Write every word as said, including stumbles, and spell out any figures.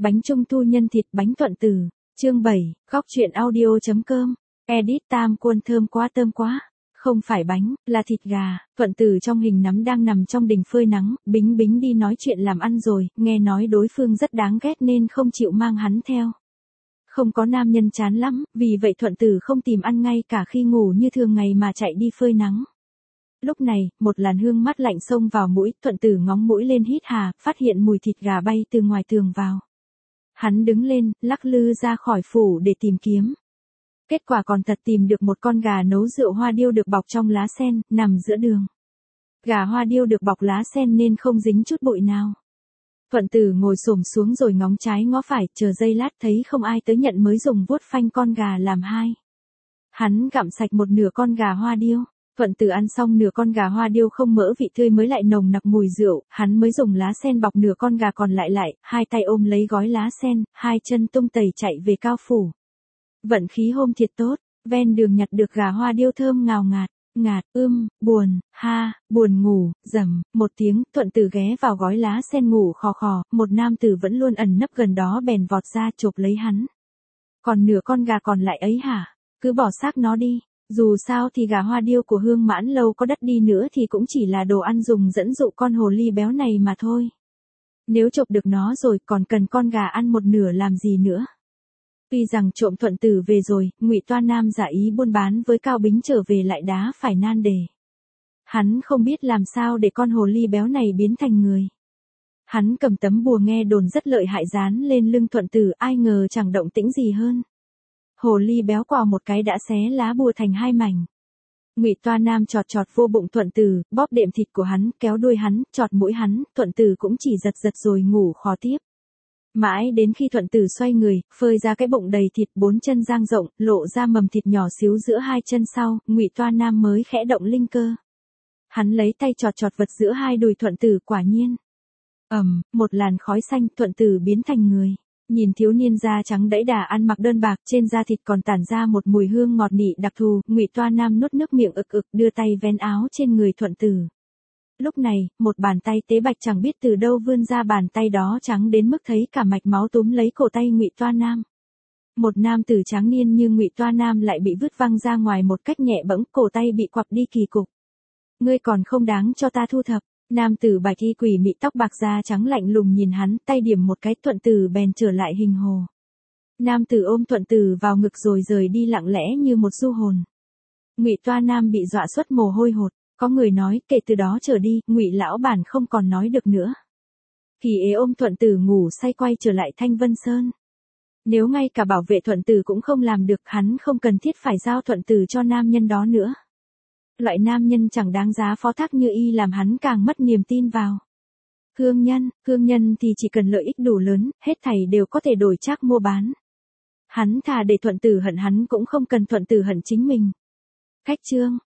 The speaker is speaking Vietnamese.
Bánh trung thu nhân thịt bánh thuận tử. Chương bảy, góc truyện audio.com. Edit Tam Quân thơm quá thơm quá. Không phải bánh, là thịt gà. Thuận tử trong hình nắm đang nằm trong đình phơi nắng, Bính Bính đi nói chuyện làm ăn rồi, nghe nói đối phương rất đáng ghét nên không chịu mang hắn theo. Không có nam nhân chán lắm, vì vậy Thuận tử không tìm ăn ngay cả khi ngủ như thường ngày mà chạy đi phơi nắng. Lúc này, một làn hương mát lạnh xông vào mũi, Thuận tử ngóng mũi lên hít hà, phát hiện mùi thịt gà bay từ ngoài tường vào. Hắn đứng lên, lắc lư ra khỏi phủ để tìm kiếm. Kết quả còn thật tìm được một con gà nấu rượu hoa điêu được bọc trong lá sen, nằm giữa đường. Gà hoa điêu được bọc lá sen nên không dính chút bụi nào. Thuận tử ngồi xổm xuống rồi ngóng trái ngó phải, chờ giây lát thấy không ai tới nhận mới dùng vuốt phanh con gà làm hai. Hắn gặm sạch một nửa con gà hoa điêu. Thuận tử ăn xong nửa con gà hoa điêu không mỡ vị tươi mới lại nồng nặc mùi rượu, hắn mới dùng lá sen bọc nửa con gà còn lại lại, hai tay ôm lấy gói lá sen, hai chân tung tẩy chạy về Cao Phủ. Vận khí hôm thiệt tốt, ven đường nhặt được gà hoa điêu thơm ngào ngạt, ngạt, ưm, buồn, ha, buồn ngủ, rầm, một tiếng, Thuận tử ghé vào gói lá sen ngủ khò khò, một nam tử vẫn luôn ẩn nấp gần đó bèn vọt ra chộp lấy hắn. Còn nửa con gà còn lại ấy hả? Cứ bỏ xác nó đi. Dù sao thì gà hoa điêu của Hương Mãn Lâu có đắt đi nữa thì cũng chỉ là đồ ăn dùng dẫn dụ con hồ ly béo này mà thôi. Nếu chộp được nó rồi còn cần con gà ăn một nửa làm gì nữa. Tuy rằng trộm Thuận tử về rồi, Ngụy Toa Nam giả ý buôn bán với Cao Bính trở về lại đá phải nan đề. Hắn không biết làm sao để con hồ ly béo này biến thành người. Hắn cầm tấm bùa nghe đồn rất lợi hại dán lên lưng Thuận tử, ai ngờ chẳng động tĩnh gì hơn. Hồ ly béo quào một cái đã xé lá bùa thành hai mảnh. Ngụy Toa Nam chọt chọt vô bụng Thuận tử, bóp đệm thịt của hắn, kéo đuôi hắn, chọt mũi hắn, Thuận tử cũng chỉ giật giật rồi ngủ khó tiếp. Mãi đến khi Thuận tử xoay người, phơi ra cái bụng đầy thịt, bốn chân dang rộng, lộ ra mầm thịt nhỏ xíu giữa hai chân sau, Ngụy Toa Nam mới khẽ động linh cơ. Hắn lấy tay chọt chọt vật giữa hai đùi Thuận tử, quả nhiên. Ầm, một làn khói xanh, Thuận tử biến thành người. Nhìn thiếu niên da trắng đẫy đà ăn mặc đơn bạc, trên da thịt còn tản ra một mùi hương ngọt nị đặc thù, Ngụy Toa Nam nuốt nước miệng ực ực, đưa tay vén áo trên người Thuận tử. Lúc này, một bàn tay tế bạch chẳng biết từ đâu vươn ra, bàn tay đó trắng đến mức thấy cả mạch máu túm lấy cổ tay Ngụy Toa Nam. Một nam tử tráng niên như Ngụy Toa Nam lại bị vứt văng ra ngoài một cách nhẹ bẫng, cổ tay bị quặp đi kỳ cục. Ngươi còn không đáng cho ta thu thập. Nam tử bạch y quỷ mị tóc bạc da trắng lạnh lùng nhìn hắn, tay điểm một cái, Thuận tử bèn trở lại hình hồ. Nam tử ôm Thuận tử vào ngực rồi rời đi lặng lẽ như một du hồn. Ngụy Toa Nam bị dọa xuất mồ hôi hột, có người nói kể từ đó trở đi, Ngụy lão bản không còn nói được nữa. Kỳ ế ôm Thuận tử ngủ say quay trở lại Thanh Vân Sơn. Nếu ngay cả bảo vệ Thuận tử cũng không làm được, hắn không cần thiết phải giao Thuận tử cho nam nhân đó nữa. Loại nam nhân chẳng đáng giá phó thác như y làm hắn càng mất niềm tin vào. Hương nhân, hương nhân thì chỉ cần lợi ích đủ lớn, hết thảy đều có thể đổi trác mua bán. Hắn thà để Thuận tử hận hắn cũng không cần Thuận tử hận chính mình. Khách trương,